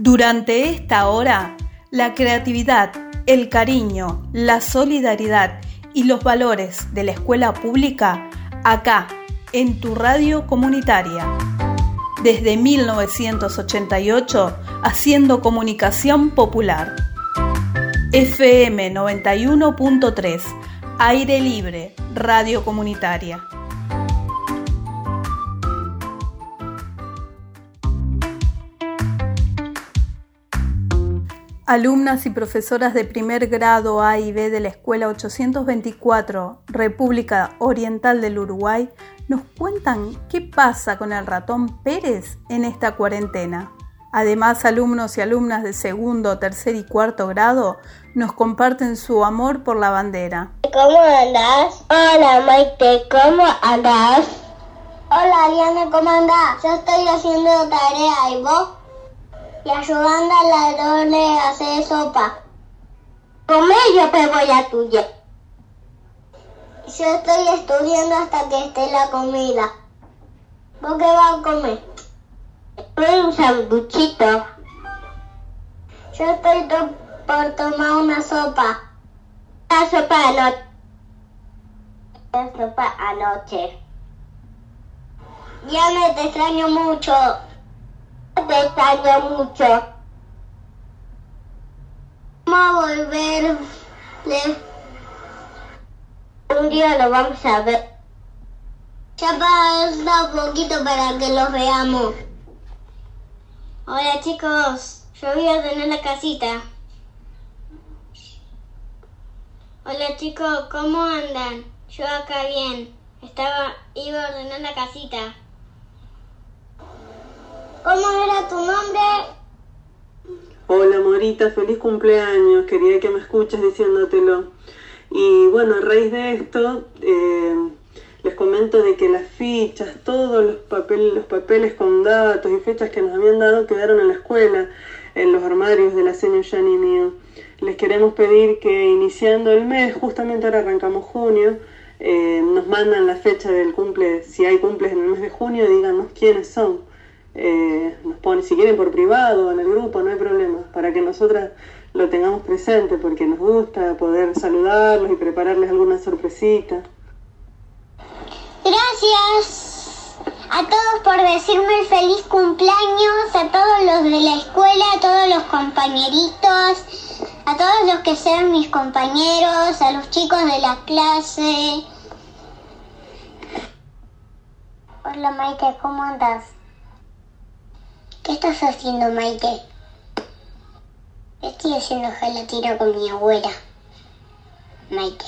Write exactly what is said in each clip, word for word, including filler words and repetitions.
Durante esta hora, la creatividad, el cariño, la solidaridad y los valores de la escuela pública, acá, en tu radio comunitaria. Desde mil novecientos ochenta y ocho, haciendo comunicación popular. F M noventa y uno punto tres, Aire Libre, Radio Comunitaria. Alumnas y profesoras de primer grado A y B de la Escuela ochocientos veinticuatro, República Oriental del Uruguay, nos cuentan qué pasa con el ratón Pérez en esta cuarentena. Además, alumnos y alumnas de segundo, tercer y cuarto grado nos comparten su amor por la bandera. ¿Cómo andás? Hola Maite, ¿cómo andás? Hola Ariana, ¿cómo andás? Yo estoy haciendo tarea, ¿y vos? Y ayudando a la doble a hacer sopa. Comé, yo pego la tuya. Yo estoy estudiando hasta que esté la comida. ¿Vos qué vas a comer? Un sanduchito. Yo estoy to- por tomar una sopa. La sopa anoche. La sopa anoche. Ya me te extraño mucho. Te extraño mucho. Vamos a volver. Un día lo vamos a ver. Ya pasa un poquito para que los veamos. Hola chicos, yo voy a ordenar la casita. Hola chicos, ¿cómo andan? Yo acá bien. Estaba, iba a ordenar la casita. ¿Cómo era tu nombre? Hola Morita, feliz cumpleaños, quería que me escuches diciéndotelo. Y bueno, a raíz de esto, eh, les comento de que las fichas, todos los, papel, los papeles con datos y fechas que nos habían dado quedaron en la escuela, en los armarios de la señora Yani mío. Les queremos pedir que iniciando el mes, justamente ahora arrancamos junio, eh, nos mandan la fecha del cumple, si hay cumples en el mes de junio, díganos quiénes son. Eh, nos ponen, si quieren por privado, en el grupo, no hay problema, para que nosotras lo tengamos presente, porque nos gusta poder saludarlos y prepararles alguna sorpresita. Gracias a todos por decirme el feliz cumpleaños, a todos los de la escuela, a todos los compañeritos, a todos los que sean mis compañeros, a los chicos de la clase. Hola Maite, ¿cómo andas? ¿Qué estás haciendo, Maite? Estoy haciendo gelatina con mi abuela. Maite.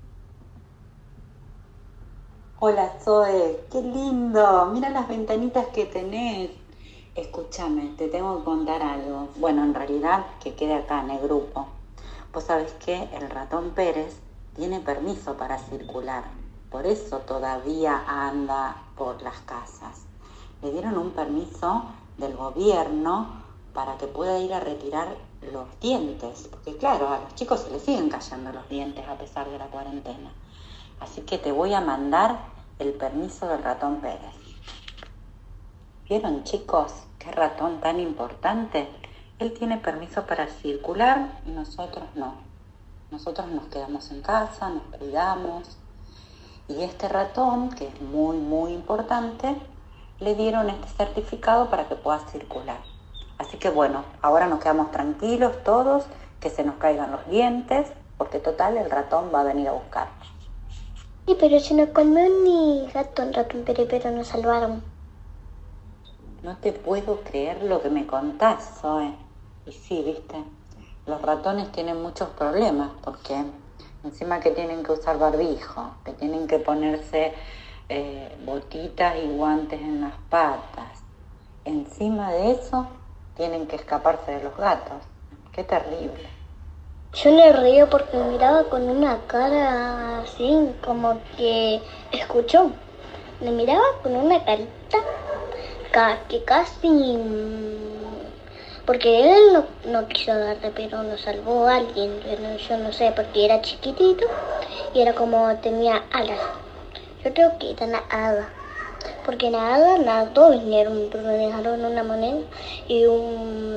Hola Zoe, qué lindo. Mira las ventanitas que tenés. Escúchame, te tengo que contar algo. Bueno, en realidad que quede acá en el grupo. Vos sabés que el ratón Pérez tiene permiso para circular. Por eso todavía anda por las casas. Le dieron un permiso del gobierno para que pueda ir a retirar los dientes, porque claro, a los chicos se les siguen cayendo los dientes a pesar de la cuarentena. Así que te voy a mandar el permiso del ratón Pérez. ¿Vieron, chicos, qué ratón tan importante? Él tiene permiso para circular y nosotros no. Nosotros nos quedamos en casa, nos cuidamos. Y este ratón, que es muy, muy importante, le dieron este certificado para que pueda circular. Así que bueno, ahora nos quedamos tranquilos todos, que se nos caigan los dientes, porque total el ratón va a venir a buscarnos. Sí, pero si no comió ni ratón, ratón peripero nos salvaron. No te puedo creer lo que me contás, Zoe. Y sí, viste, los ratones tienen muchos problemas, porque encima que tienen que usar barbijo, que tienen que ponerse Eh, botitas y guantes en las patas. Encima de eso, tienen que escaparse de los gatos. ¡Qué terrible! Yo me río porque me miraba con una cara así, como que escuchó. Me miraba con una carita que casi... Porque él no, no quiso agarrar, pero nos salvó a alguien. Yo no, yo no sé, porque era chiquitito y era como tenía alas. Yo creo que era nada, porque nada, nada, todos vinieron, pero me dejaron una moneda y un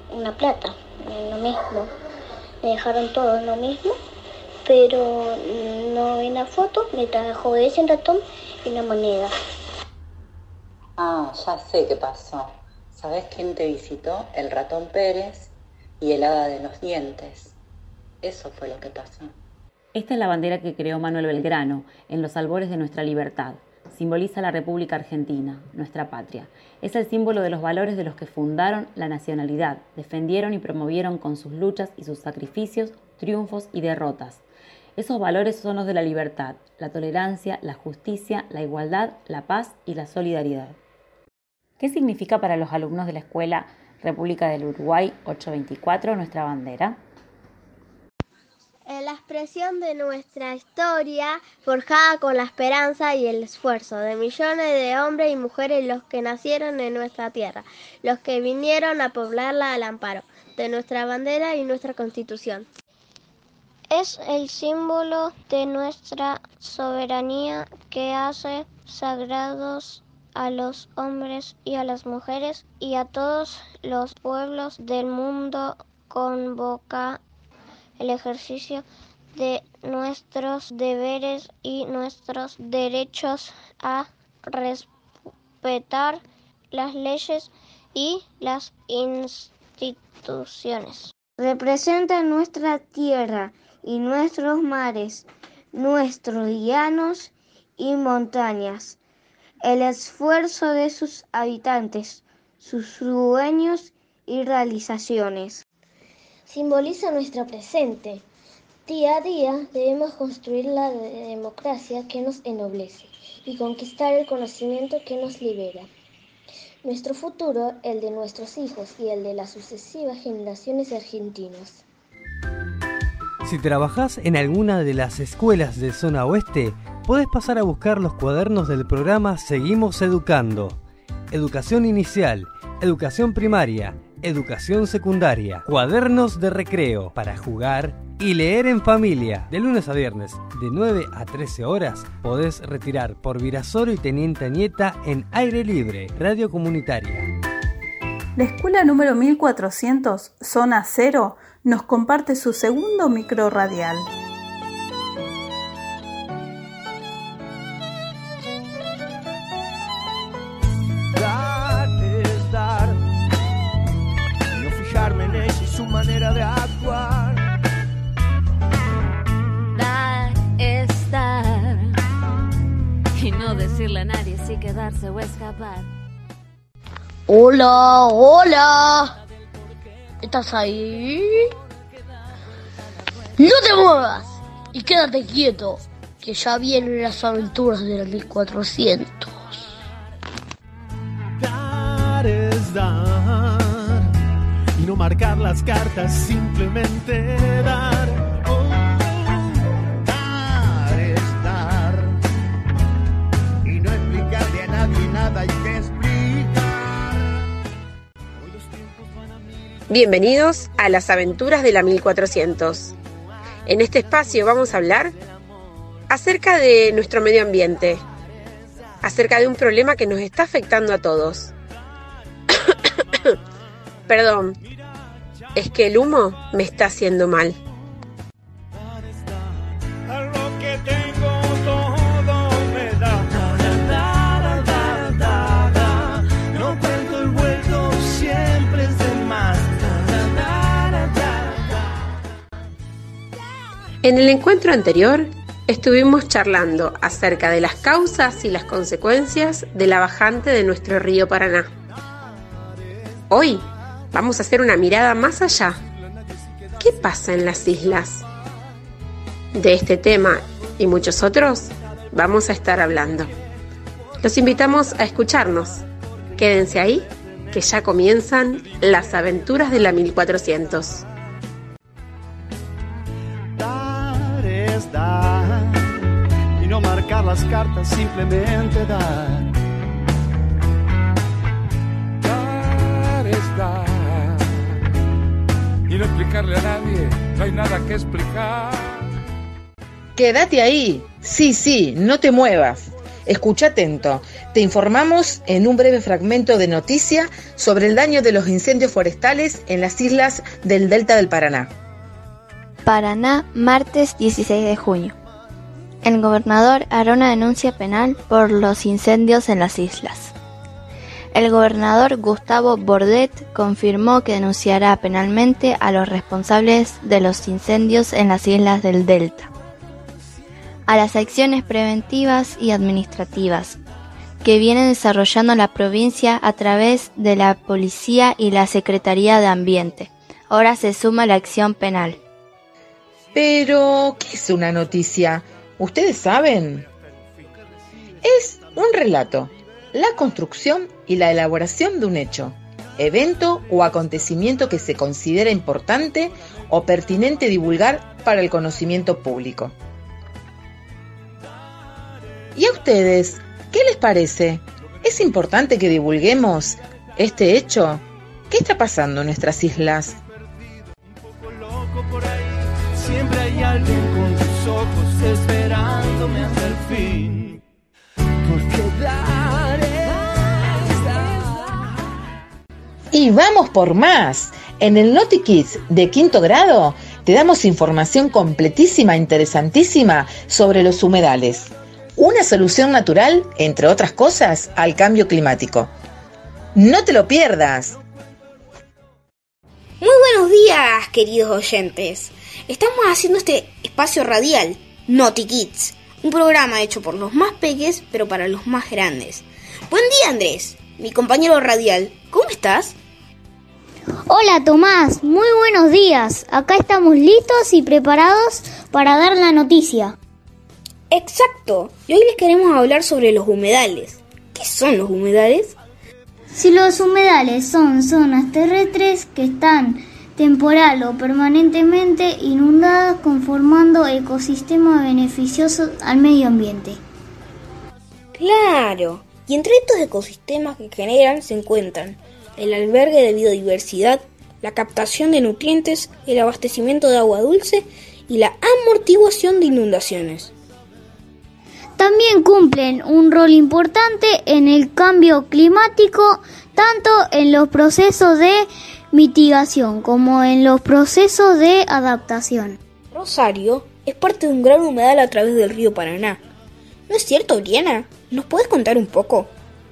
una plata, lo mismo. Me dejaron todo lo mismo, pero no vi la foto, me trajo ese ratón y una moneda. Ah, ya sé qué pasó. ¿Sabés quién te visitó? El ratón Pérez y el hada de los dientes. Eso fue lo que pasó. Esta es la bandera que creó Manuel Belgrano en los albores de nuestra libertad. Simboliza la República Argentina, nuestra patria. Es el símbolo de los valores de los que fundaron la nacionalidad, defendieron y promovieron con sus luchas y sus sacrificios, triunfos y derrotas. Esos valores son los de la libertad, la tolerancia, la justicia, la igualdad, la paz y la solidaridad. ¿Qué significa para los alumnos de la Escuela República del Uruguay ochocientos veinticuatro nuestra bandera? La expresión de nuestra historia, forjada con la esperanza y el esfuerzo de millones de hombres y mujeres, los que nacieron en nuestra tierra, los que vinieron a poblarla al amparo de nuestra bandera y nuestra Constitución. Es el símbolo de nuestra soberanía que hace sagrados a los hombres y a las mujeres y a todos los pueblos del mundo. Convoca el ejercicio de nuestros deberes y nuestros derechos a respetar las leyes y las instituciones. Representa nuestra tierra y nuestros mares, nuestros llanos y montañas, el esfuerzo de sus habitantes, sus sueños y realizaciones. Simboliza nuestro presente. Día a día debemos construir la democracia que nos ennoblece y conquistar el conocimiento que nos libera. Nuestro futuro, el de nuestros hijos y el de las sucesivas generaciones argentinas. Si trabajás en alguna de las escuelas de Zona Oeste, podés pasar a buscar los cuadernos del programa Seguimos Educando. Educación inicial, educación primaria, educación secundaria, cuadernos de recreo para jugar y leer en familia. De lunes a viernes, de nueve a trece horas, podés retirar por Virasoro y Teniente Añeta en aire libre, radio comunitaria. La escuela número mil cuatrocientos, Zona Cero, nos comparte su segundo micro radial. Su manera de actuar. Dar es dar y no decirle a nadie si quedarse o escapar. Hola, hola. ¿Estás ahí? No te muevas y quédate quieto, que ya vienen las aventuras de la mil cuatrocientos. Dar es dar. Y no marcar las cartas, simplemente dar. Oh, dar es dar. Y no explicarle a nadie nada hay que explicar. Bienvenidos a las aventuras de la mil cuatrocientos. En este espacio vamos a hablar acerca de nuestro medio ambiente, acerca de un problema que nos está afectando a todos. Perdón, es que el humo me está haciendo mal. En el encuentro anterior estuvimos charlando acerca de las causas y las consecuencias de la bajante de nuestro río Paraná. Hoy vamos a hacer una mirada más allá. ¿Qué pasa en las islas? De este tema y muchos otros vamos a estar hablando. Los invitamos a escucharnos. Quédense ahí, que ya comienzan las aventuras de la mil cuatrocientos. Dar es dar, y no marcar las cartas, simplemente dar. Dar es dar. Y no explicarle a nadie, no hay nada que explicar. Quédate ahí, sí, sí, no te muevas. Escucha atento, te informamos en un breve fragmento de noticia sobre el daño de los incendios forestales en las islas del Delta del Paraná. Paraná, martes dieciséis de junio. El gobernador hará una denuncia penal por los incendios en las islas. El gobernador Gustavo Bordet confirmó que denunciará penalmente a los responsables de los incendios en las islas del Delta, a las acciones preventivas y administrativas que viene desarrollando la provincia a través de la Policía y la Secretaría de Ambiente. Ahora se suma la acción penal. Pero, ¿qué es una noticia? ¿Ustedes saben? Es un relato, la construcción y la elaboración de un hecho, evento o acontecimiento que se considera importante o pertinente divulgar para el conocimiento público. ¿Y a ustedes? ¿Qué les parece? ¿Es importante que divulguemos este hecho? ¿Qué está pasando en nuestras islas? Siempre hay alguien con tus ojos esperándome hasta el fin. Porque daré. Y vamos por más. En el Naughty Kids de quinto grado te damos información completísima, interesantísima sobre los humedales. Una solución natural, entre otras cosas, al cambio climático. ¡No te lo pierdas! Muy buenos días, queridos oyentes. Estamos haciendo este espacio radial, Naughty Kids, un programa hecho por los más pequeños, pero para los más grandes. Buen día, Andrés, mi compañero radial. ¿Cómo estás? Hola, Tomás. Muy buenos días. Acá estamos listos y preparados para dar la noticia. Exacto. Y hoy les queremos hablar sobre los humedales. ¿Qué son los humedales? Si los humedales son zonas terrestres que están temporal o permanentemente inundadas, conformando ecosistemas beneficiosos al medio ambiente. Claro. Y entre estos ecosistemas que generan se encuentran el albergue de biodiversidad, la captación de nutrientes, el abastecimiento de agua dulce y la amortiguación de inundaciones. También cumplen un rol importante en el cambio climático, tanto en los procesos de mitigación como en los procesos de adaptación. Rosario es parte de un gran humedal a través del río Paraná. ¿No es cierto, Briana? ¿Nos puedes contar un poco?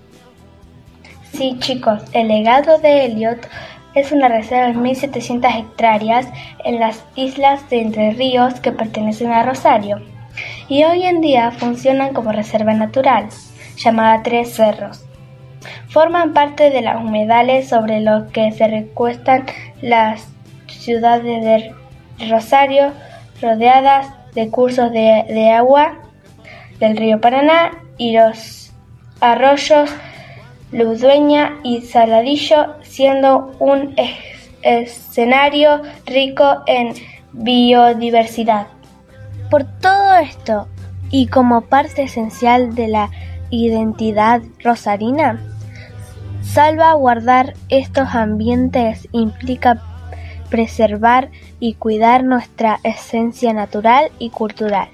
Sí, chicos, el legado de Elliot es una reserva de mil setecientas hectáreas en las islas de Entre Ríos que pertenecen a Rosario y hoy en día funcionan como reserva natural, llamada Tres Cerros. Forman parte de los humedales sobre los que se recuestan las ciudades de Rosario, rodeadas de cursos de, de agua del río Paraná y los arroyos Ludueña y Saladillo, siendo un es- escenario rico en biodiversidad. Por todo esto, y como parte esencial de la identidad rosarina, salvaguardar estos ambientes implica preservar y cuidar nuestra esencia natural y cultural.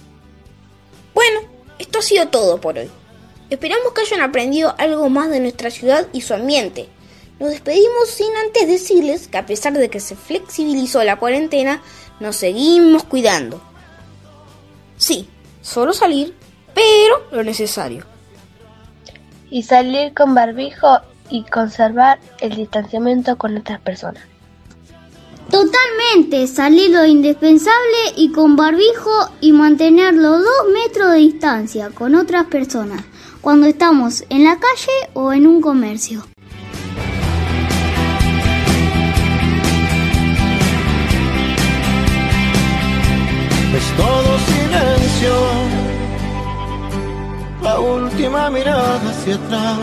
Bueno, esto ha sido todo por hoy. Esperamos que hayan aprendido algo más de nuestra ciudad y su ambiente. Nos despedimos sin antes decirles que a pesar de que se flexibilizó la cuarentena, nos seguimos cuidando. Sí, solo salir, pero lo necesario. Y salir con barbijo y conservar el distanciamiento con otras personas. Totalmente, salir lo indispensable y con barbijo y mantener los dos metros de distancia con otras personas cuando estamos en la calle o en un comercio. Es todo silencio, la última mirada hacia atrás,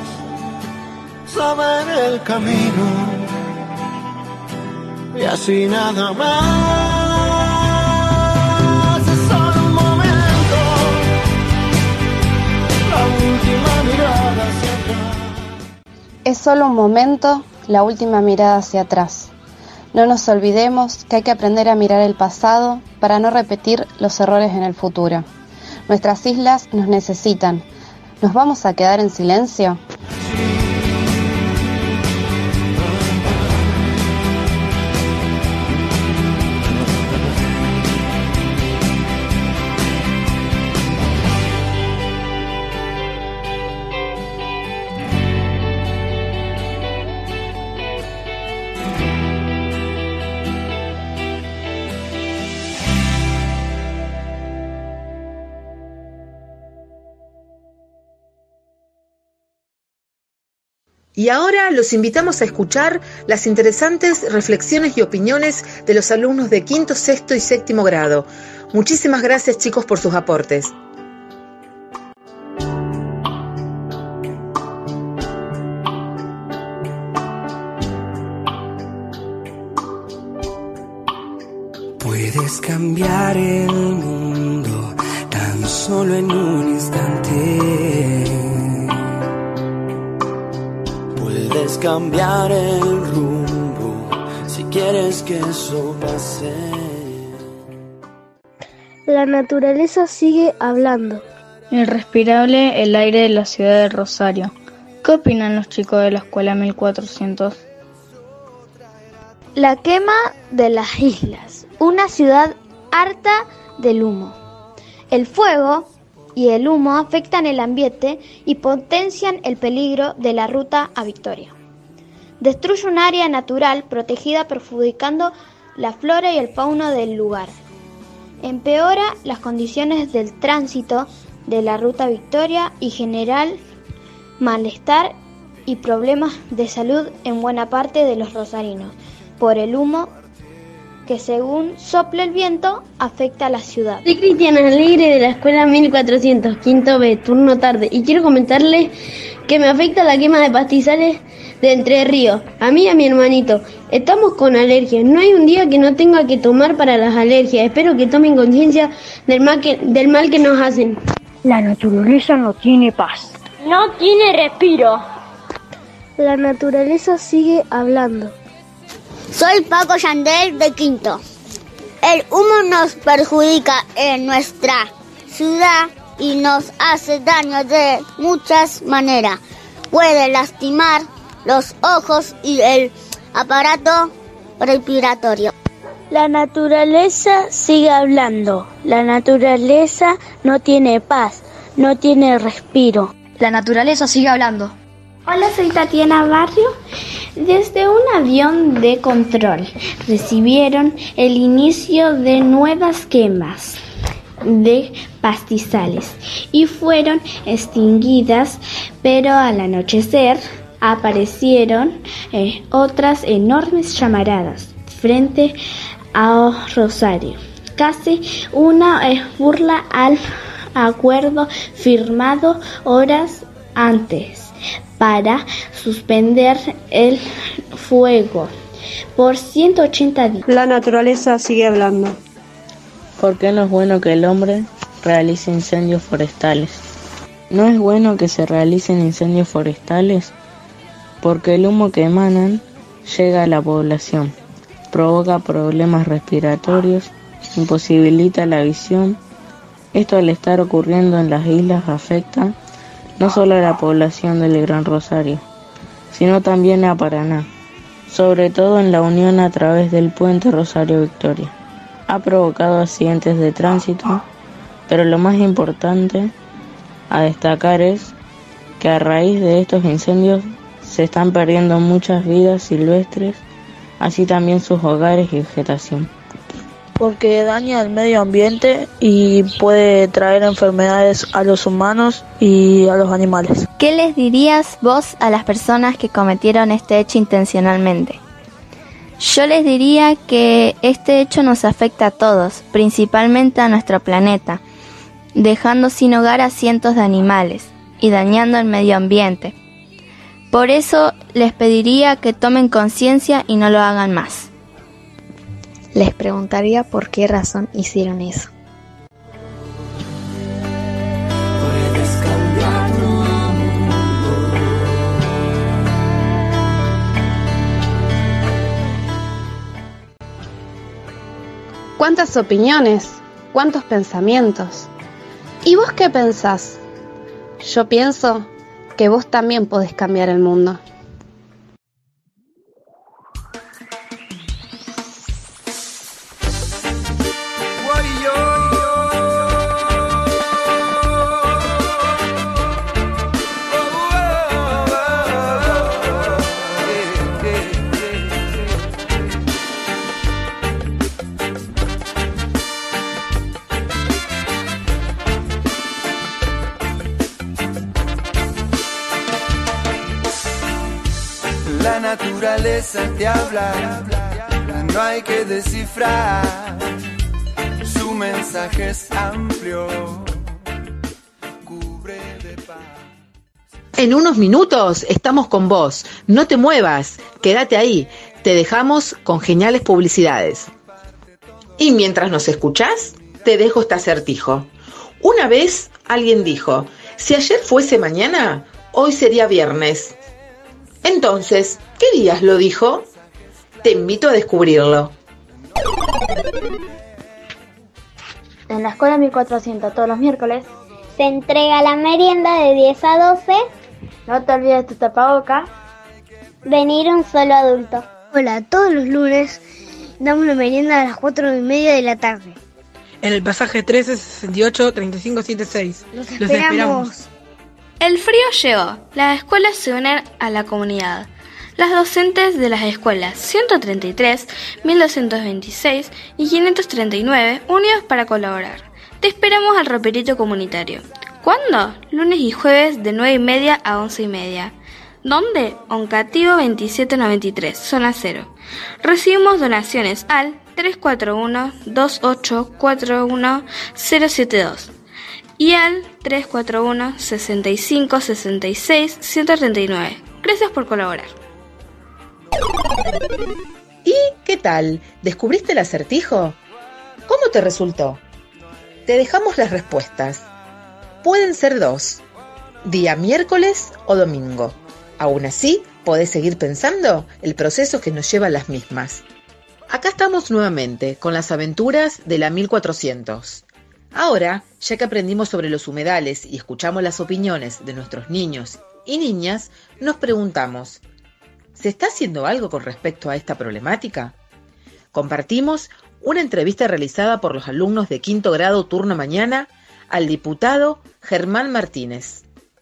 saber el camino y así nada más. Es solo un momento, la última mirada hacia atrás. Es solo un momento, la última mirada hacia atrás. No nos olvidemos que hay que aprender a mirar el pasado para no repetir los errores en el futuro. Nuestras islas nos necesitan, ¿Nos vamos a quedar en silencio? Y ahora los invitamos a escuchar las interesantes reflexiones y opiniones de los alumnos de quinto, sexto y séptimo grado. Muchísimas gracias, chicos, por sus aportes. Puedes cambiar el mundo tan solo en un instante. Puedes cambiar el rumbo si quieres que eso pase. La naturaleza sigue hablando. Irrespirable el aire de la ciudad de Rosario. ¿Qué opinan los chicos de la escuela mil cuatrocientos? La quema de las islas, una ciudad harta del humo. El fuego y el humo afectan el ambiente y potencian el peligro de la ruta a Victoria. Destruye un área natural protegida perjudicando la flora y el fauna del lugar. Empeora las condiciones del tránsito de la ruta Victoria y genera malestar y problemas de salud en buena parte de los rosarinos por el humo que, según sopla el viento, afecta a la ciudad. Soy Cristiana Alegre de la escuela mil cuatrocientos, quinto B, turno tarde, y quiero comentarles que me afecta la quema de pastizales de Entre Ríos, a mí y a mi hermanito. Estamos con alergias, no hay un día que no tenga que tomar para las alergias. Espero que tomen conciencia del mal que, del mal que nos hacen. La naturaleza no tiene paz. No tiene respiro. La naturaleza sigue hablando. Soy Paco Yandel de quinto. El humo nos perjudica en nuestra ciudad y nos hace daño de muchas maneras. Puede lastimar los ojos y el aparato respiratorio. La naturaleza sigue hablando. La naturaleza no tiene paz, no tiene respiro. La naturaleza sigue hablando. Hola, soy Tatiana Barrio. Desde un avión de control recibieron el inicio de nuevas quemas de pastizales y fueron extinguidas, pero al anochecer aparecieron eh, otras enormes llamaradas frente a Rosario, casi una eh, burla al acuerdo firmado horas antes para suspender el fuego por ciento ochenta días. La naturaleza sigue hablando. ¿Por qué no es bueno que el hombre realice incendios forestales? No es bueno que se realicen incendios forestales porque el humo que emanan llega a la población, provoca problemas respiratorios, imposibilita la visión. Esto, al estar ocurriendo en las islas, afecta no solo a la población del Gran Rosario, sino también a Paraná, sobre todo en la unión a través del puente Rosario-Victoria. Ha provocado accidentes de tránsito, pero lo más importante a destacar es que a raíz de estos incendios se están perdiendo muchas vidas silvestres, así también sus hogares y vegetación. Porque daña el medio ambiente y puede traer enfermedades a los humanos y a los animales. ¿Qué les dirías vos a las personas que cometieron este hecho intencionalmente? Yo les diría que este hecho nos afecta a todos, principalmente a nuestro planeta, dejando sin hogar a cientos de animales y dañando el medio ambiente. Por eso les pediría que tomen conciencia y no lo hagan más. Les preguntaría por qué razón hicieron eso. Puedes cambiar tu mundo. ¿Cuántas opiniones? ¿Cuántos pensamientos? ¿Y vos qué pensás? Yo pienso que vos también podés cambiar el mundo. La naturaleza te habla, no hay que descifrar, su mensaje es amplio, cubre de paz. En unos minutos estamos con vos, no te muevas, quédate ahí, te dejamos con geniales publicidades. Y mientras nos escuchás, te dejo este acertijo. Una vez alguien dijo, si ayer fuese mañana, hoy sería viernes. Entonces, ¿qué días lo dijo? Te invito a descubrirlo. En la escuela mil cuatrocientos todos los miércoles se entrega la merienda de diez a doce. No te olvides tu tapaboca. Venir un solo adulto. Hola, todos los lunes damos la merienda a las cuatro y media de la tarde. En el pasaje trece sesenta y ocho treinta y cinco setenta y seis. Los esperamos. Los esperamos. El frío llegó, las escuelas se unen a la comunidad. Las docentes de las escuelas ciento treinta y tres, mil doscientos veintiséis y quinientos treinta y nueve unidos para colaborar. Te esperamos al roperito comunitario. ¿Cuándo? Lunes y jueves de nueve y media a once y media. ¿Dónde? Oncativo veintisiete noventa y tres, zona cero. Recibimos donaciones al tres cuatro uno, dos ocho cuatro uno, cero siete dos. Y al tres cuatro uno, sesenta y cinco, sesenta y seis, ciento treinta y nueve. Gracias por colaborar. ¿Y qué tal? ¿Descubriste el acertijo? ¿Cómo te resultó? Te dejamos las respuestas. Pueden ser dos, día miércoles o domingo. Aún así, podés seguir pensando el proceso que nos lleva a las mismas. Acá estamos nuevamente con las aventuras de la mil cuatrocientos. Ahora, ya que aprendimos sobre los humedales y escuchamos las opiniones de nuestros niños y niñas, nos preguntamos, ¿se está haciendo algo con respecto a esta problemática? Compartimos una entrevista realizada por los alumnos de quinto grado turno mañana al diputado Germán Martínez.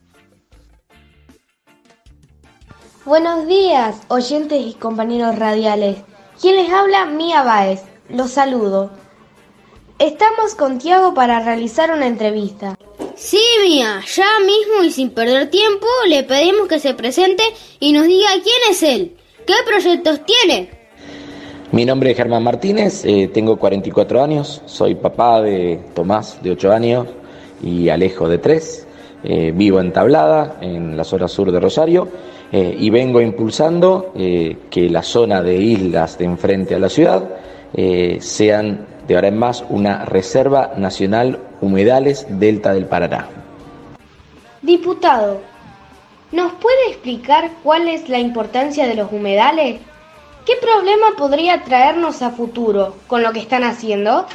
Buenos días, oyentes y compañeros radiales. ¿Quién les habla? Mía Báez. Los saludo. Estamos con Tiago para realizar una entrevista. Sí, Mía, ya mismo y sin perder tiempo le pedimos que se presente y nos diga quién es él, qué proyectos tiene. Mi nombre es Germán Martínez, eh, tengo cuarenta y cuatro años, soy papá de Tomás de ocho años y Alejo de tres, eh, vivo en Tablada, en la zona sur de Rosario, eh, y vengo impulsando eh, que la zona de islas de enfrente a la ciudad eh, sean de ahora en más una Reserva Nacional Humedales Delta del Paraná. Diputado, ¿nos puede explicar cuál es la importancia de los humedales? ¿Qué problema podría traernos a futuro con lo que están haciendo?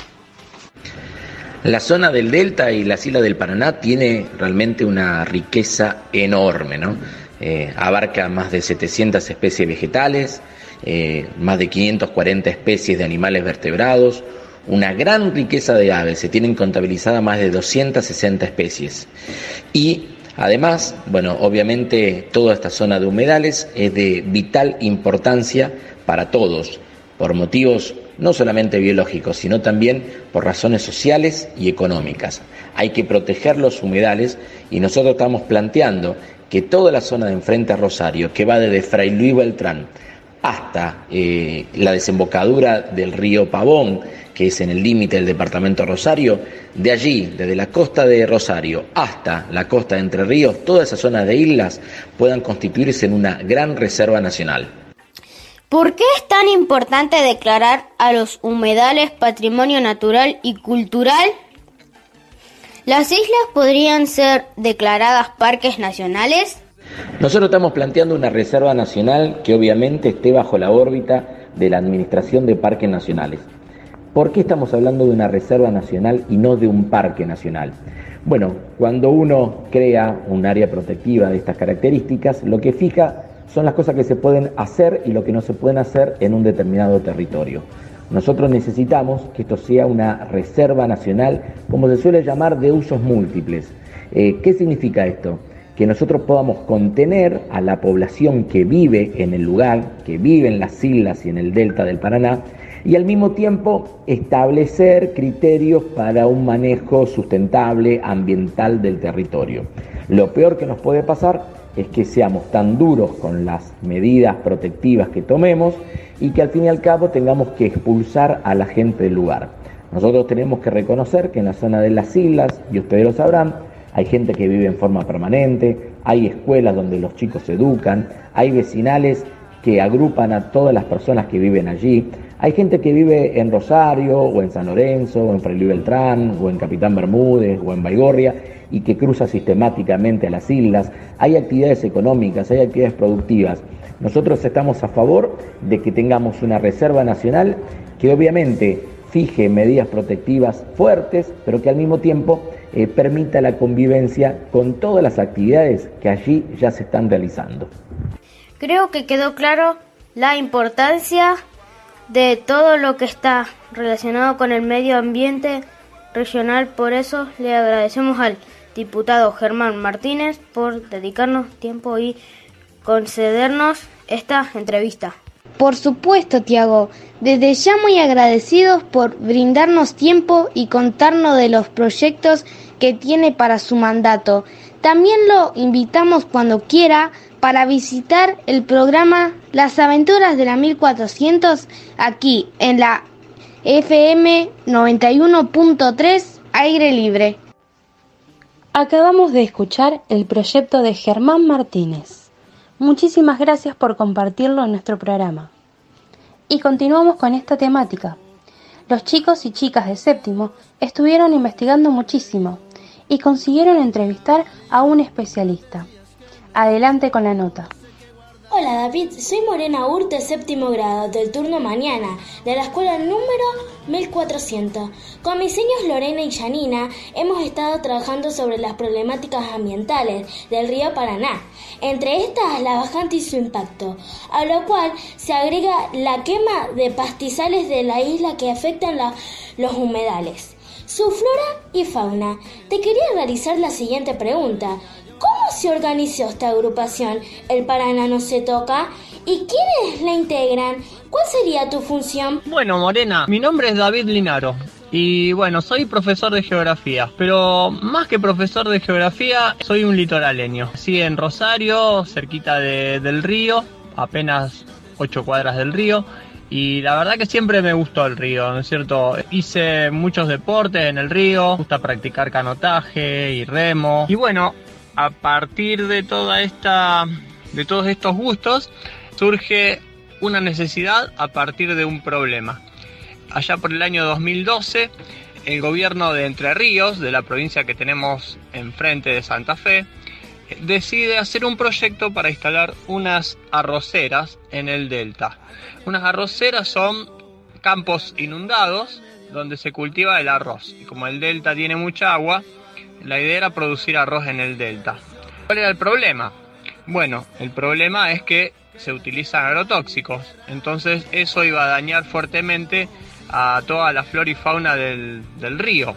La zona del Delta y las islas del Paraná tiene realmente una riqueza enorme, ¿no? Eh, abarca más de setecientas especies vegetales, eh, más de quinientas cuarenta especies de animales vertebrados, una gran riqueza de aves, se tienen contabilizadas más de doscientas sesenta especies. Y además, bueno, obviamente toda esta zona de humedales es de vital importancia para todos, por motivos no solamente biológicos, sino también por razones sociales y económicas. Hay que proteger los humedales y nosotros estamos planteando que toda la zona de enfrente a Rosario, que va desde Fray Luis Beltrán hasta eh, la desembocadura del río Pavón, que es en el límite del departamento de Rosario, de allí, desde la costa de Rosario hasta la costa de Entre Ríos, toda esa zona de islas puedan constituirse en una gran reserva nacional. ¿Por qué es tan importante declarar a los humedales patrimonio natural y cultural? ¿Las islas podrían ser declaradas parques nacionales? Nosotros estamos planteando una reserva nacional que obviamente esté bajo la órbita de la Administración de Parques Nacionales. ¿Por qué estamos hablando de una reserva nacional y no de un parque nacional? Bueno, cuando uno crea un área protectiva de estas características, lo que fija son las cosas que se pueden hacer y lo que no se pueden hacer en un determinado territorio. Nosotros necesitamos que esto sea una reserva nacional, como se suele llamar, de usos múltiples. Eh, ¿Qué significa esto? Que nosotros podamos contener a la población que vive en el lugar, que vive en las islas y en el delta del Paraná, y al mismo tiempo establecer criterios para un manejo sustentable ambiental del territorio. Lo peor que nos puede pasar es que seamos tan duros con las medidas protectivas que tomemos y que al fin y al cabo tengamos que expulsar a la gente del lugar. Nosotros tenemos que reconocer que en la zona de las islas, y ustedes lo sabrán, hay gente que vive en forma permanente, hay escuelas donde los chicos se educan, hay vecinales que agrupan a todas las personas que viven allí, hay gente que vive en Rosario, o en San Lorenzo, o en Fray Luis Beltrán, o en Capitán Bermúdez, o en Baigorria, y que cruza sistemáticamente a las islas, hay actividades económicas, hay actividades productivas. Nosotros estamos a favor de que tengamos una reserva nacional que obviamente fije medidas protectivas fuertes, pero que al mismo tiempo eh, permita la convivencia con todas las actividades que allí ya se están realizando. Creo que quedó claro la importancia de todo lo que está relacionado con el medio ambiente regional. Por eso le agradecemos al diputado Germán Martínez por dedicarnos tiempo y concedernos esta entrevista. Por supuesto, Tiago, desde ya muy agradecidos por brindarnos tiempo y contarnos de los proyectos que tiene para su mandato. También lo invitamos cuando quiera para visitar el programa Las Aventuras de la mil cuatrocientos aquí en la F M noventa y uno punto tres Aire Libre. Acabamos de escuchar el proyecto de Germán Martínez. Muchísimas gracias por compartirlo en nuestro programa. Y continuamos con esta temática. Los chicos y chicas de séptimo estuvieron investigando muchísimo y consiguieron entrevistar a un especialista. Adelante con la nota. Hola David, soy Morena Urt de séptimo grado del turno mañana de la escuela número mil cuatrocientos. Con mis seños Lorena y Janina hemos estado trabajando sobre las problemáticas ambientales del río Paraná, entre estas la bajante y su impacto, a lo cual se agrega la quema de pastizales de la isla que afectan la, los humedales, su flora y fauna. Te quería realizar la siguiente pregunta. ¿Cómo se organizó esta agrupación, El Paraná no se toca? ¿Y quiénes la integran? ¿Cuál sería tu función? Bueno, Morena, mi nombre es David Linaro y bueno, soy profesor de geografía, pero más que profesor de geografía, soy un litoraleño. Sí, en Rosario, cerquita de, del río, apenas ocho cuadras del río. Y la verdad que siempre me gustó el río, ¿no es cierto? Hice muchos deportes en el río, me gusta practicar canotaje y remo. Y bueno, a partir de toda esta, de todos estos gustos, surge una necesidad a partir de un problema. Allá por el año dos mil doce, el gobierno de Entre Ríos, de la provincia que tenemos enfrente de Santa Fe, decide hacer un proyecto para instalar unas arroceras en el delta. Unas arroceras son campos inundados donde se cultiva el arroz. Y como el delta tiene mucha agua, la idea era producir arroz en el delta. ¿Cuál era el problema? Bueno, el problema es que se utilizan agrotóxicos, entonces eso iba a dañar fuertemente a toda la flora y fauna del, del río.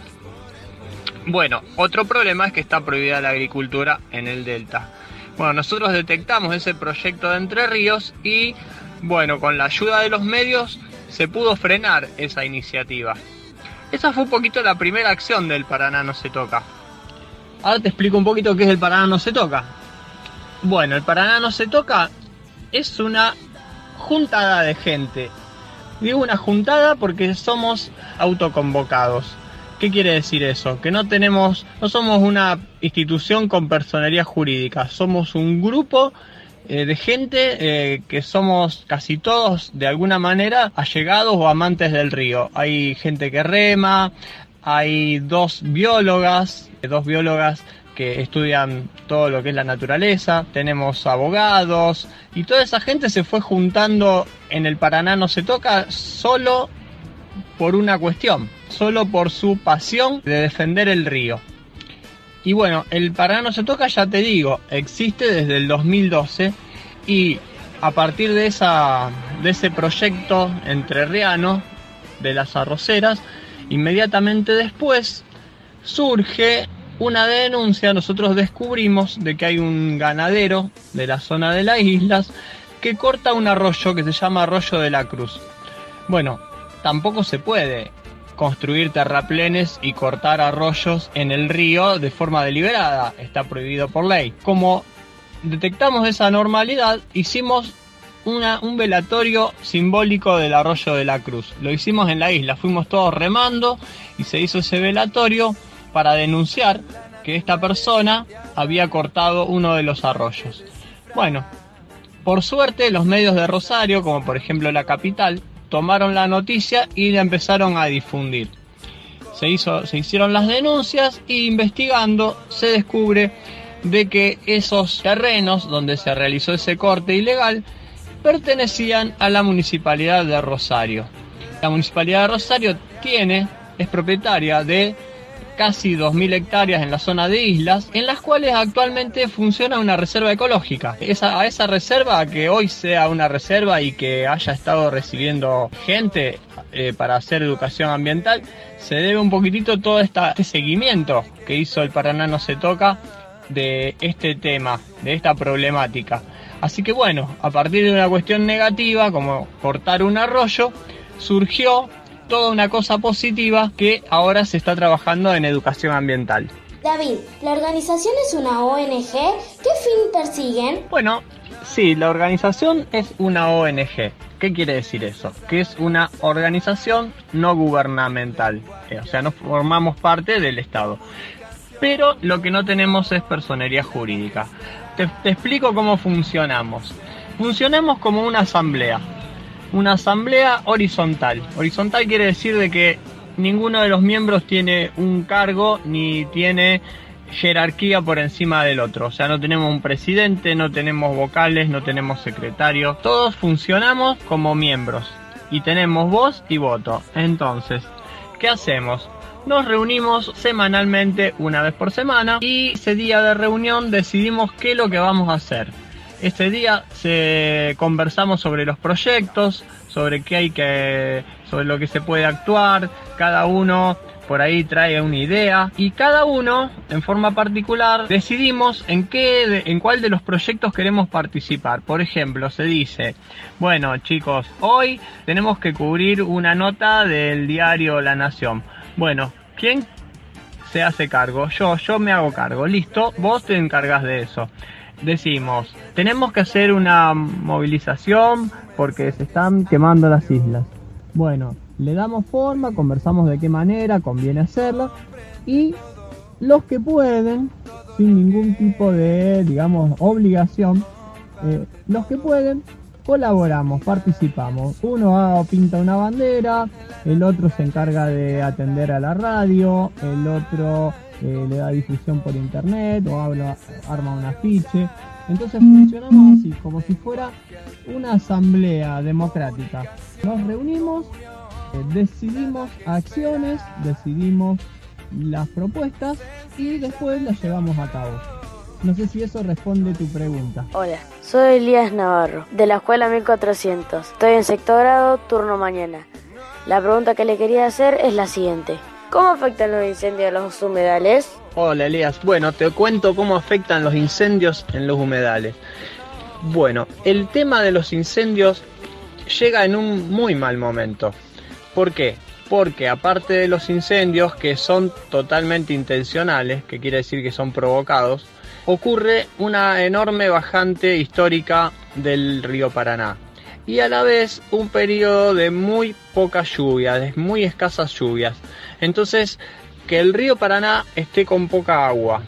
Bueno, otro problema es que está prohibida la agricultura en el delta. Bueno, nosotros detectamos ese proyecto de Entre Ríos y, bueno, con la ayuda de los medios se pudo frenar esa iniciativa. Esa fue un poquito la primera acción del Paraná no se toca. Ahora te explico un poquito qué es el Paraná no se toca. Bueno, el Paraná no se toca es una juntada de gente. Digo una juntada porque somos autoconvocados. ¿Qué quiere decir eso? Que no tenemos, no somos una institución con personería jurídica, somos un grupo eh, de gente eh, que somos casi todos de alguna manera allegados o amantes del río. Hay gente que rema, hay dos biólogas, dos biólogas que estudian todo lo que es la naturaleza, tenemos abogados y toda esa gente se fue juntando en el Paraná no se toca solo por una cuestión, solo por su pasión de defender el río. Y bueno, el Paraná no se toca, ya te digo, existe desde el dos mil doce y a partir de, esa, de ese proyecto entrerriano de las arroceras, inmediatamente después surge una denuncia. Nosotros descubrimos de que hay un ganadero de la zona de las islas que corta un arroyo que se llama Arroyo de la Cruz. Bueno, tampoco se puede construir terraplenes y cortar arroyos en el río de forma deliberada, está prohibido por ley. Como detectamos esa normalidad, hicimos una, un velatorio simbólico del Arroyo de la Cruz. Lo hicimos en la isla, fuimos todos remando y se hizo ese velatorio para denunciar que esta persona había cortado uno de los arroyos. Bueno, por suerte los medios de Rosario, como por ejemplo La Capital, tomaron la noticia y la empezaron a difundir. Se hizo, se hicieron las denuncias y investigando se descubre de que esos terrenos donde se realizó ese corte ilegal pertenecían a la Municipalidad de Rosario. La Municipalidad de Rosario tiene, es propietaria de casi dos mil hectáreas en la zona de islas, en las cuales actualmente funciona una reserva ecológica. Esa, a esa reserva, a que hoy sea una reserva y que haya estado recibiendo gente eh, para hacer educación ambiental, se debe un poquitito todo esta, este seguimiento que hizo el Paraná No Se Toca de este tema, de esta problemática. Así que bueno, a partir de una cuestión negativa como cortar un arroyo, surgió toda una cosa positiva que ahora se está trabajando en educación ambiental. David, ¿la organización es una O N G? ¿Qué fin persiguen? Bueno, sí, la organización es una O N G. ¿Qué quiere decir eso? Que es una organización no gubernamental, eh, o sea, no formamos parte del Estado. Pero lo que no tenemos es personería jurídica. Te, te explico cómo funcionamos. Funcionamos como una asamblea. Una asamblea horizontal. Horizontal quiere decir de que ninguno de los miembros tiene un cargo ni tiene jerarquía por encima del otro. O sea, no tenemos un presidente, no tenemos vocales, no tenemos secretarios. Todos funcionamos como miembros y tenemos voz y voto. Entonces, ¿qué hacemos? Nos reunimos semanalmente, una vez por semana, y ese día de reunión decidimos qué es lo que vamos a hacer. Este día se conversamos sobre los proyectos, sobre qué hay que, sobre lo que se puede actuar. Cada uno por ahí trae una idea y cada uno, en forma particular, decidimos en qué, en cuál de los proyectos queremos participar. Por ejemplo, se dice, bueno chicos, hoy tenemos que cubrir una nota del diario La Nación. Bueno, ¿quién se hace cargo? Yo, yo me hago cargo. Listo, vos te encargas de eso. Decimos, tenemos que hacer una movilización porque se están quemando las islas. Bueno, le damos forma, conversamos de qué manera conviene hacerlo y los que pueden, sin ningún tipo de, digamos, obligación, eh, los que pueden, colaboramos, participamos. Uno ah, pinta una bandera, el otro se encarga de atender a la radio, el otro eh, le da difusión por internet o habla, arma un afiche. Entonces funcionamos así, como si fuera una asamblea democrática. Nos reunimos, eh, decidimos acciones, decidimos las propuestas y después las llevamos a cabo. No sé si eso responde tu pregunta. Hola, soy Elías Navarro, de la escuela mil cuatrocientos. Estoy en sexto grado, turno mañana. La pregunta que le quería hacer es la siguiente. ¿Cómo afectan los incendios a los humedales? Hola Elías, bueno, te cuento cómo afectan los incendios en los humedales. Bueno, el tema de los incendios llega en un muy mal momento. ¿Por qué? Porque aparte de los incendios que son totalmente intencionales, que quiere decir que son provocados, ocurre una enorme bajante histórica del río Paraná y a la vez un periodo de muy poca lluvia, de muy escasas lluvias. Entonces, que el río Paraná esté con poca agua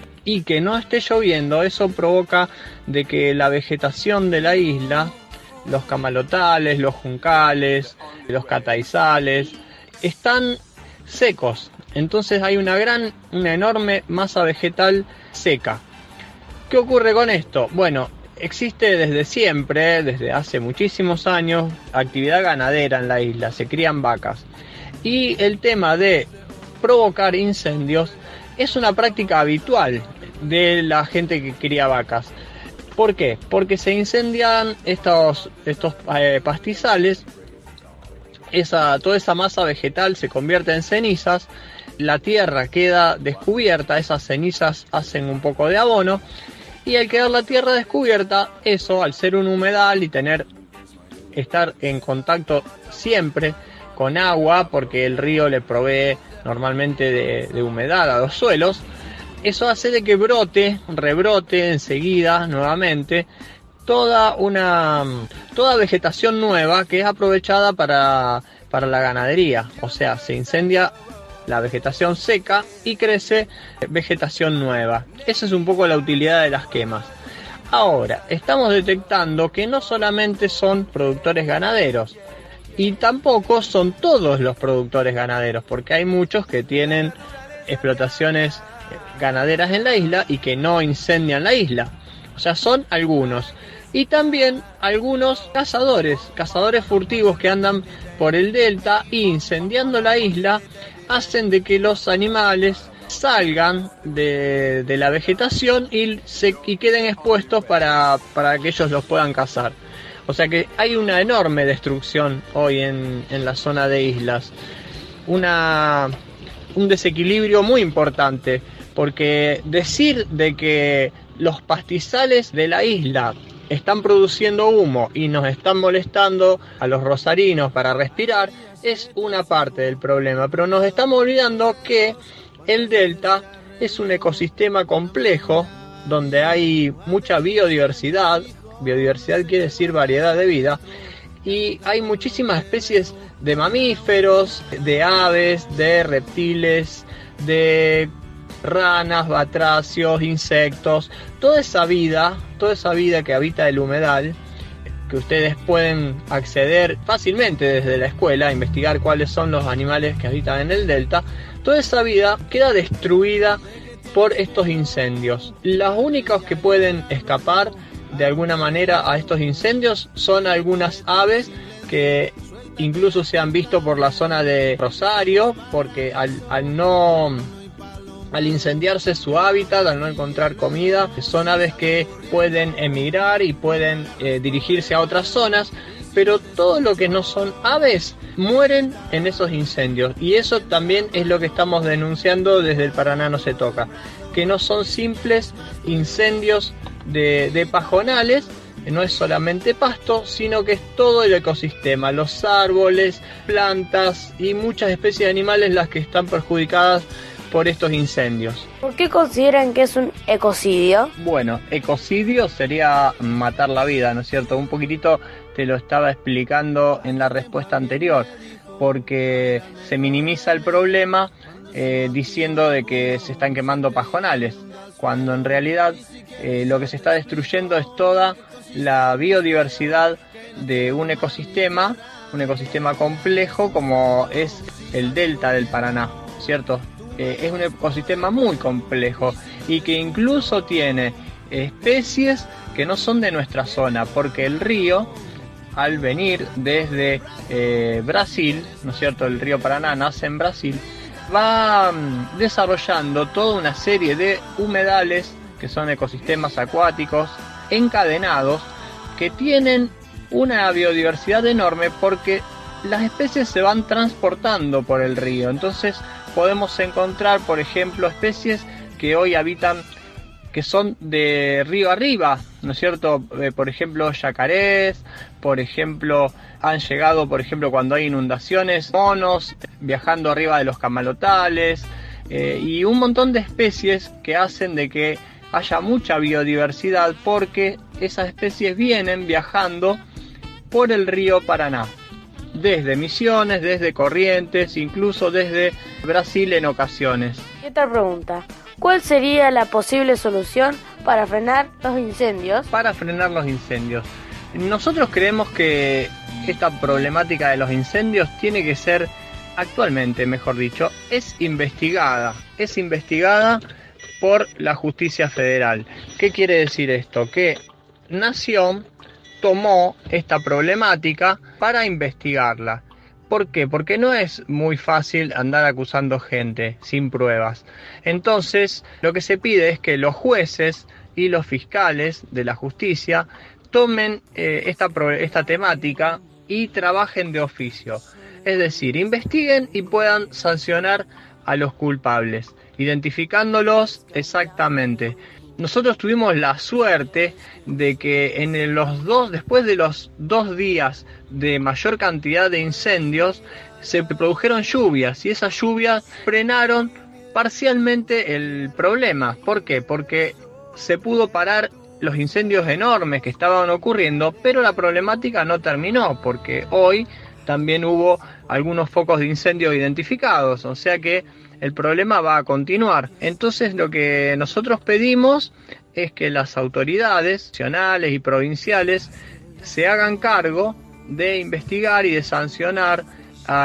y que no esté lloviendo, eso provoca de que la vegetación de la isla, los camalotales, los juncales, los cataizales, están secos. Entonces hay una gran, una enorme masa vegetal seca. ¿Qué ocurre con esto? Bueno, existe desde siempre, desde hace muchísimos años, actividad ganadera en la isla, se crían vacas. Y el tema de provocar incendios es una práctica habitual de la gente que cría vacas. ¿Por qué? Porque se incendian estos, estos eh, pastizales, esa, toda esa masa vegetal se convierte en cenizas, la tierra queda descubierta, esas cenizas hacen un poco de abono, y al quedar la tierra descubierta, eso al ser un humedal y tener, estar en contacto siempre con agua, porque el río le provee normalmente de, de humedad a los suelos, eso hace de que brote, rebrote enseguida nuevamente toda una toda vegetación nueva que es aprovechada para, para la ganadería. O sea, se incendia la vegetación seca y crece vegetación nueva. Esa es un poco la utilidad de las quemas. Ahora, estamos detectando que no solamente son productores ganaderos, y tampoco son todos los productores ganaderos, porque hay muchos que tienen explotaciones ganaderas en la isla y que no incendian la isla. O sea, son algunos. Y también algunos cazadores, cazadores furtivos que andan por el delta y incendiando la isla hacen de que los animales salgan de, de la vegetación y, se, y queden expuestos para, para que ellos los puedan cazar. O sea que hay una enorme destrucción hoy en, en la zona de islas. Una, un desequilibrio muy importante, porque decir de que los pastizales de la isla están produciendo humo y nos están molestando a los rosarinos para respirar es una parte del problema, pero nos estamos olvidando que el delta es un ecosistema complejo donde hay mucha biodiversidad. Biodiversidad quiere decir variedad de vida, y hay muchísimas especies de mamíferos, de aves, de reptiles, de ranas, batracios, insectos, toda esa vida, toda esa vida que habita el humedal, que ustedes pueden acceder fácilmente desde la escuela a investigar cuáles son los animales que habitan en el delta. Toda esa vida queda destruida por estos incendios. Los únicos que pueden escapar de alguna manera a estos incendios son algunas aves que incluso se han visto por la zona de Rosario, porque al, al no al incendiarse su hábitat, al no encontrar comida, son aves que pueden emigrar y pueden eh, dirigirse a otras zonas, pero todo lo que no son aves mueren en esos incendios, y eso también es lo que estamos denunciando desde el Paraná No Se Toca, que no son simples incendios de, de pajonales, no es solamente pasto, sino que es todo el ecosistema, los árboles, plantas y muchas especies de animales las que están perjudicadas por estos incendios. ¿Por qué consideran que es un ecocidio? Bueno, ecocidio sería matar la vida, ¿no es cierto? Un poquitito te lo estaba explicando en la respuesta anterior, porque se minimiza el problema eh, diciendo de que se están quemando pajonales, cuando en realidad eh, lo que se está destruyendo es toda la biodiversidad de un ecosistema, un ecosistema complejo como es el delta del Paraná, ¿cierto? Eh, es un ecosistema muy complejo y que incluso tiene especies que no son de nuestra zona, porque el río, al venir desde eh, Brasil, ¿no es cierto? El río Paraná nace en Brasil, va um, desarrollando toda una serie de humedales que son ecosistemas acuáticos encadenados que tienen una biodiversidad enorme porque las especies se van transportando por el río. Entonces podemos encontrar, por ejemplo, especies que hoy habitan, que son de río arriba, ¿no es cierto? Eh, por ejemplo, yacarés, por ejemplo, han llegado, por ejemplo, cuando hay inundaciones, monos viajando arriba de los camalotales, eh, y un montón de especies que hacen de que haya mucha biodiversidad porque esas especies vienen viajando por el río Paraná, desde Misiones, desde Corrientes, incluso desde Brasil en ocasiones. Y otra pregunta, ¿cuál sería la posible solución para frenar los incendios? Para frenar los incendios. Nosotros creemos que esta problemática de los incendios tiene que ser, actualmente mejor dicho, es investigada, es investigada por la justicia federal. ¿Qué quiere decir esto? Que Nación tomó esta problemática para investigarla, ¿Por qué? Porque no es muy fácil andar acusando gente sin pruebas. Entonces, lo que se pide es que los jueces y los fiscales de la justicia tomen eh, esta, esta temática y trabajen de oficio. Es decir, investiguen y puedan sancionar a los culpables, identificándolos exactamente. Nosotros tuvimos la suerte de que en los dos, después de los dos días de mayor cantidad de incendios, se produjeron lluvias y esas lluvias frenaron parcialmente el problema. ¿Por qué? Porque se pudo parar los incendios enormes que estaban ocurriendo, pero la problemática no terminó, porque hoy también hubo algunos focos de incendio identificados, o sea que el problema va a continuar. Entonces lo que nosotros pedimos es que las autoridades nacionales y provinciales se hagan cargo de investigar y de sancionar